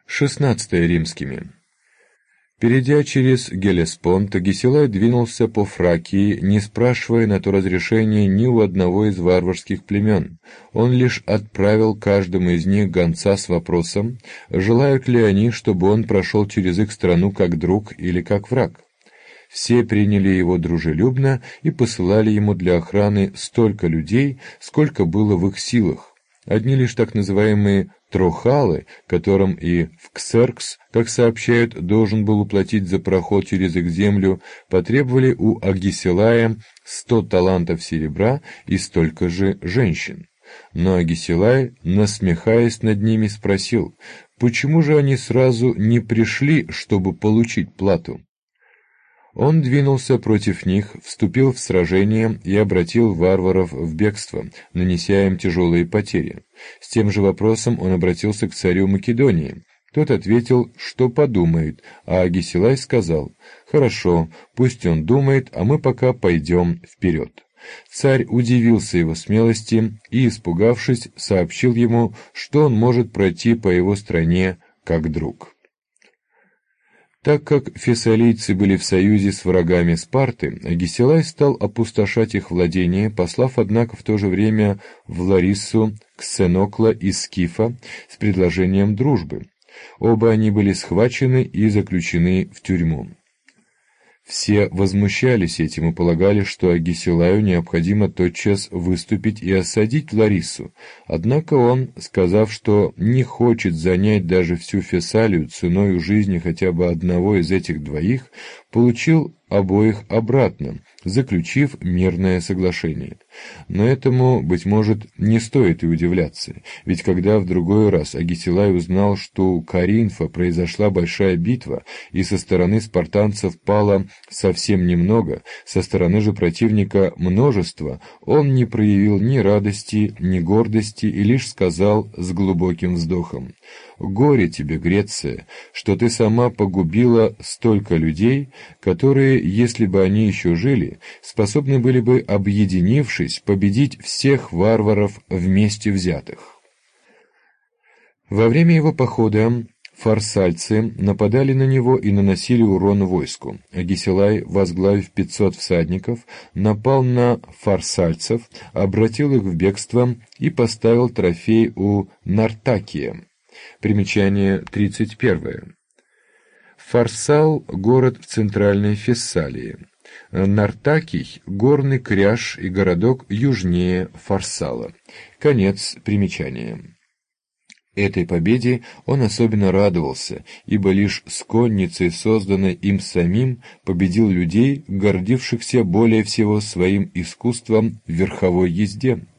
16 римскими. Перейдя через Геллеспонд, Агесилай двинулся по Фракии, не спрашивая на то разрешения ни у одного из варварских племен. Он лишь отправил каждому из них гонца с вопросом, желают ли они, чтобы он прошел через их страну как друг или как враг. Все приняли его дружелюбно и посылали ему для охраны столько людей, сколько было в их силах. Одни лишь так называемые трохалы, которым и в Ксеркс, как сообщают, должен был уплатить за проход через их землю, потребовали у Агесилая 100 талантов серебра и столько же женщин. Но Агесилай, насмехаясь над ними, спросил, почему же они сразу не пришли, чтобы получить плату? Он двинулся против них, вступил в сражение и обратил варваров в бегство, нанеся им тяжелые потери. С тем же вопросом он обратился к царю Македонии. Тот ответил, что подумает, а Агесилай сказал, «Хорошо, пусть он думает, а мы пока пойдем вперед». Царь удивился его смелости и, испугавшись, сообщил ему, что он может пройти по его стране как друг. Так как фессалийцы были в союзе с врагами Спарты, Агесилай стал опустошать их владения, послав, однако, в то же время в Лариссу Ксенокла из Скифа с предложением дружбы. Оба они были схвачены и заключены в тюрьму. Все возмущались этим и полагали, что Агесилаю необходимо тотчас выступить и осадить Лариссу. Однако он, сказав, что не хочет занять даже всю Фессалию ценою жизни хотя бы одного из этих двоих, получил обоих обратно, заключив мирное соглашение. Но этому, быть может, не стоит и удивляться, ведь когда в другой раз Агесилай узнал, что у Коринфа произошла большая битва, и со стороны спартанцев пало совсем немного, со стороны же противника множество, он не проявил ни радости, ни гордости и лишь сказал с глубоким вздохом, «Горе тебе, Греция, что ты сама погубила столько людей, которые, если бы они еще жили, способны были бы, объединившись, победить всех варваров вместе взятых». Во время его похода фарсальцы нападали на него и наносили урон войску. Агесилай, возглавив 500 всадников, напал на фарсальцев, обратил их в бегство и поставил трофей у Нартакия. Примечание 31. Фарсал — город в центральной Фессалии. Нартакий — горный кряж и городок южнее Фарсала. Конец примечания. Этой победе он особенно радовался, ибо лишь с конницей, созданной им самим, победил людей, гордившихся более всего своим искусством в верховой езде.